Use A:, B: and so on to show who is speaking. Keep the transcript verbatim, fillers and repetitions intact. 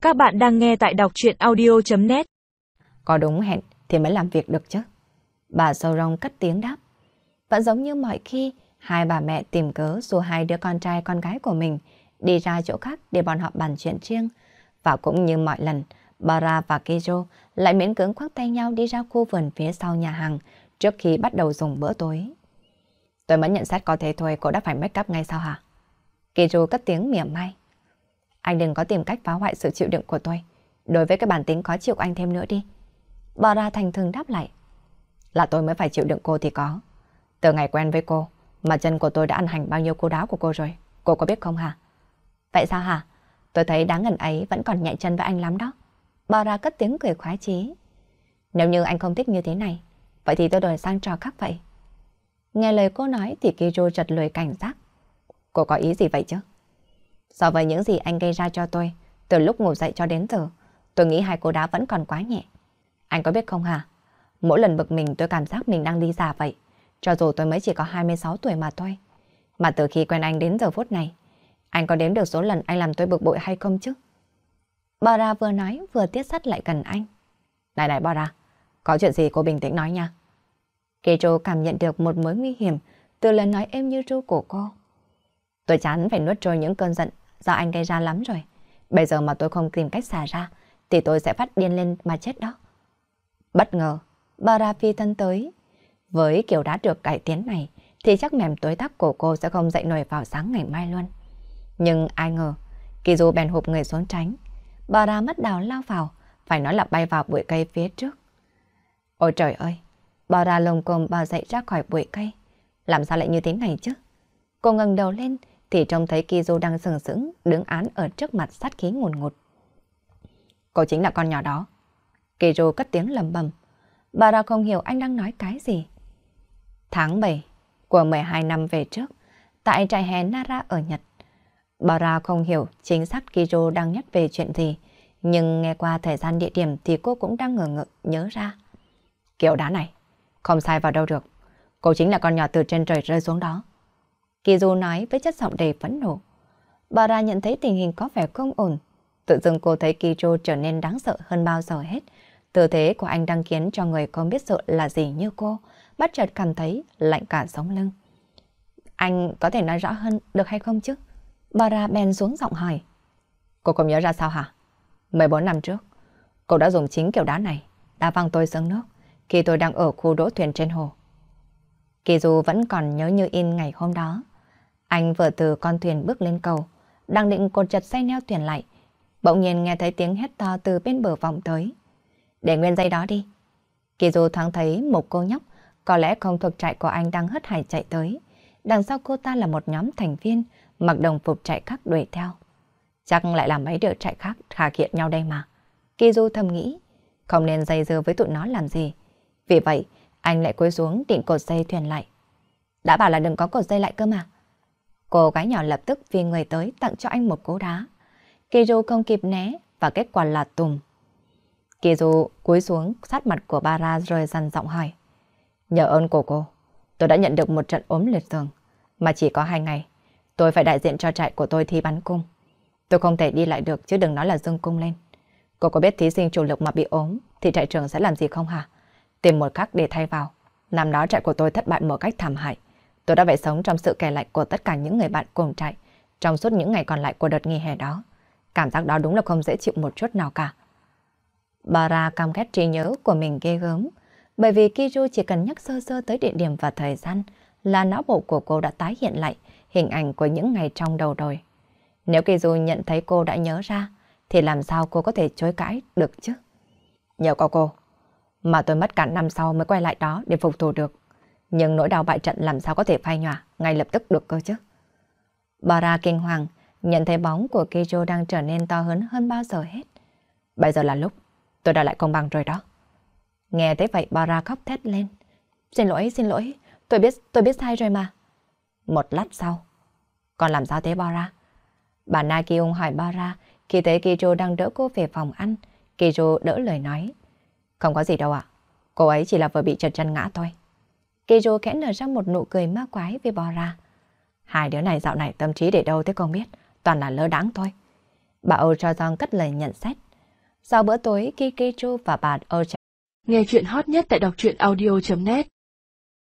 A: Các bạn đang nghe tại đọc truyện audio chấm net.
B: Có đúng hẹn thì mới làm việc được chứ. Bà Sâu Rong cất tiếng đáp. Vẫn giống như mọi khi, hai bà mẹ tìm cớ dù hai đứa con trai con gái của mình đi ra chỗ khác để bọn họ bàn chuyện riêng. Và cũng như mọi lần, Bara và Kijo lại miễn cưỡng khoác tay nhau đi ra khu vườn phía sau nhà hàng trước khi bắt đầu dùng bữa tối. Tôi mới nhận xét có thế thôi, cô đã phải make up ngay sao hả? Kijo cất tiếng mỉa mai. Anh đừng có tìm cách phá hoại sự chịu đựng của tôi. Đối với cái bản tính khó chịu của anh thêm nữa đi. Bara thành thừng đáp lại. Là tôi mới phải chịu đựng cô thì có. Từ ngày quen với cô, mà chân của tôi đã ăn hành bao nhiêu cô đáo của cô rồi. Cô có biết không hả? Vậy sao hả? Tôi thấy đáng ngần ấy vẫn còn nhạy chân với anh lắm đó. Bara cất tiếng cười khoái chí. Nếu như anh không thích như thế này, vậy thì tôi đổi sang trò khác vậy. Nghe lời cô nói thì Kijo chợt lùi cảnh giác. Cô có ý gì vậy chứ? So với những gì anh gây ra cho tôi, từ lúc ngủ dậy cho đến giờ, tôi nghĩ hai cô đá vẫn còn quá nhẹ. Anh có biết không hả? Mỗi lần bực mình tôi cảm giác mình đang đi già vậy, cho dù tôi mới chỉ có hai mươi sáu tuổi mà thôi. Mà từ khi quen anh đến giờ phút này, anh có đếm được số lần anh làm tôi bực bội hay không chứ? Bara vừa nói vừa tiết sắt lại gần anh. Này này Bara, có chuyện gì cô bình tĩnh nói nha. Kijo cảm nhận được một mối nguy hiểm từ lời nói êm như ru của cô. Tôi chán phải nuốt trôi những cơn giận do anh gây ra lắm rồi. Bây giờ mà tôi không tìm cách xả ra thì tôi sẽ phát điên lên mà chết đó. Bất ngờ, Bara phi thân tới. Với kiểu đã được cải tiến này thì chắc mềm tối tắc của cô sẽ không dậy nổi vào sáng ngày mai luôn. Nhưng ai ngờ, Kizu bèn hụp người xuống tránh. Bara mất đào lao vào, phải nói là bay vào bụi cây phía trước. Ôi trời ơi, Bara lồm cồm bò dậy ra khỏi bụi cây. Làm sao lại như thế này chứ? Cô ngẩng đầu lên thì trông thấy Kizu đang sừng sững đứng án ở trước mặt sát khí ngùn ngụt. Cô chính là con nhỏ đó. Kizu cất tiếng lầm bầm. Bara không hiểu anh đang nói cái gì. Tháng bảy của mười hai năm về trước, tại trại hè Nara ở Nhật. Bara không hiểu chính xác Kizu đang nhắc về chuyện gì, nhưng nghe qua thời gian địa điểm thì cô cũng đang ngờ ngợ nhớ ra. Kiểu đá này, không sai vào đâu được. Cô chính là con nhỏ từ trên trời rơi xuống đó. Kizu nói với chất giọng đầy phẫn nộ. Bara nhận thấy tình hình có vẻ không ổn. Tự dưng cô thấy Kizu trở nên đáng sợ hơn bao giờ hết. Tư thế của anh đang khiến cho người không biết sợ là gì như cô bất chợt cảm thấy lạnh cả sống lưng. Anh có thể nói rõ hơn được hay không chứ? Bara bèn xuống giọng hỏi. Cô không nhớ ra sao hả? mười bốn năm trước, cô đã dùng chính kiểu đá này đá văng tôi xuống nước khi tôi đang ở khu đỗ thuyền trên hồ. Kizu vẫn còn nhớ như in ngày hôm đó. Anh vừa từ con thuyền bước lên cầu, đang định cột chặt dây neo thuyền lại, bỗng nhiên nghe thấy tiếng hét to từ bên bờ vọng tới. Để nguyên dây đó đi. Kizu thoáng thấy một cô nhóc, có lẽ không thuộc trại của anh đang hớt hải chạy tới. Đằng sau cô ta là một nhóm thành viên mặc đồng phục trại khác đuổi theo. Chắc lại là mấy đứa trại khác khà kiện nhau đây mà. Kizu thầm nghĩ, không nên dây dưa với tụi nó làm gì. Vì vậy, anh lại cúi xuống định cột dây thuyền lại. Đã bảo là đừng có cột dây lại cơ mà. Cô gái nhỏ lập tức vì người tới tặng cho anh một cú đá. Kizu không kịp né và kết quả là tùm. Kizu cúi xuống sát mặt của Bara rồi dằn giọng hỏi. Nhờ ơn của cô, tôi đã nhận được một trận ốm liệt giường. Mà chỉ có hai ngày, tôi phải đại diện cho trại của tôi thi bắn cung. Tôi không thể đi lại được chứ đừng nói là dương cung lên. Cô có biết thí sinh chủ lực mà bị ốm thì trại trưởng sẽ làm gì không hả? Tìm một cách để thay vào. Năm đó trại của tôi thất bại một cách thảm hại. Tôi đã phải sống trong sự kẻ lạnh của tất cả những người bạn cùng trại trong suốt những ngày còn lại của đợt nghỉ hè đó. Cảm giác đó đúng là không dễ chịu một chút nào cả. Bara cam ghét trí nhớ của mình ghê gớm, bởi vì Kizu chỉ cần nhắc sơ sơ tới địa điểm và thời gian là não bộ của cô đã tái hiện lại hình ảnh của những ngày trong đầu rồi. Nếu Kizu nhận thấy cô đã nhớ ra, thì làm sao cô có thể chối cãi được chứ? Nhờ có cô, mà tôi mất cả năm sau mới quay lại đó để phục thù được. Nhưng nỗi đau bại trận làm sao có thể phai nhòa ngay lập tức được cơ chứ? Bara kinh hoàng, nhận thấy bóng của Kizu đang trở nên to lớn hơn bao giờ hết. Bây giờ là lúc tôi đã lại công bằng rồi đó. Nghe thấy vậy Bara khóc thét lên. Xin lỗi, xin lỗi, tôi biết, tôi biết sai rồi mà. Một lát sau, còn làm sao thế Bara? Bà Na Kyung hỏi Bara khi thấy Kizu đang đỡ cô về phòng ăn. Kizu đỡ lời nói. Không có gì đâu ạ, cô ấy chỉ là vừa bị trật chân ngã thôi. Kizu khẽ nở ra một nụ cười ma quái với Bara. Hai đứa này dạo này tâm trí để đâu thế không biết, toàn là lơ đãng thôi. Bà Âu cho Giang cất lời nhận xét. Sau bữa tối, Kikichu và bà Âu
A: nghe chuyện hot nhất tại đọc truyện audio chấm net